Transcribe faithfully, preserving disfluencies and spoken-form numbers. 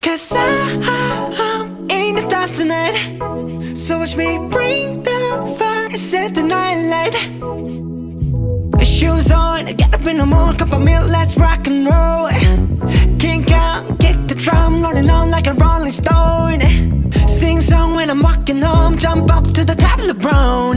Cause I'm in the stars tonight. So watch me bring the fire, set the night light. Shoes on, get up in the morning, cup of milk, let's rock and roll. Kink out, kick the drum, rolling on like a rolling stone. Sing song when I'm walking home, jump up to the top of the brown.